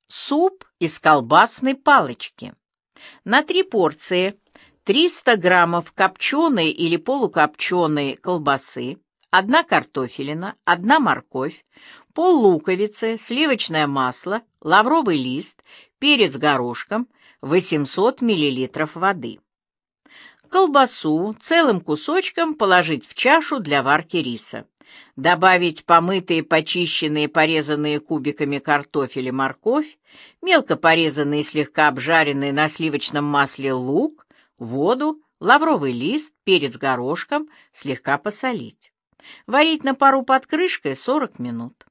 Суп из колбасной палочки. На 3 порции 300 граммов копченой или полукопченой колбасы, 1 картофелина, 1 морковь, пол луковицы, сливочное масло, лавровый лист, перец горошком, 800 мл воды. Колбасу целым кусочком положить в чашу для варки риса. Добавить помытые, почищенные, порезанные кубиками картофель и морковь, мелко порезанный и слегка обжаренный на сливочном масле лук, воду, лавровый лист, перец горошком, слегка посолить. Варить на пару под крышкой 40 минут.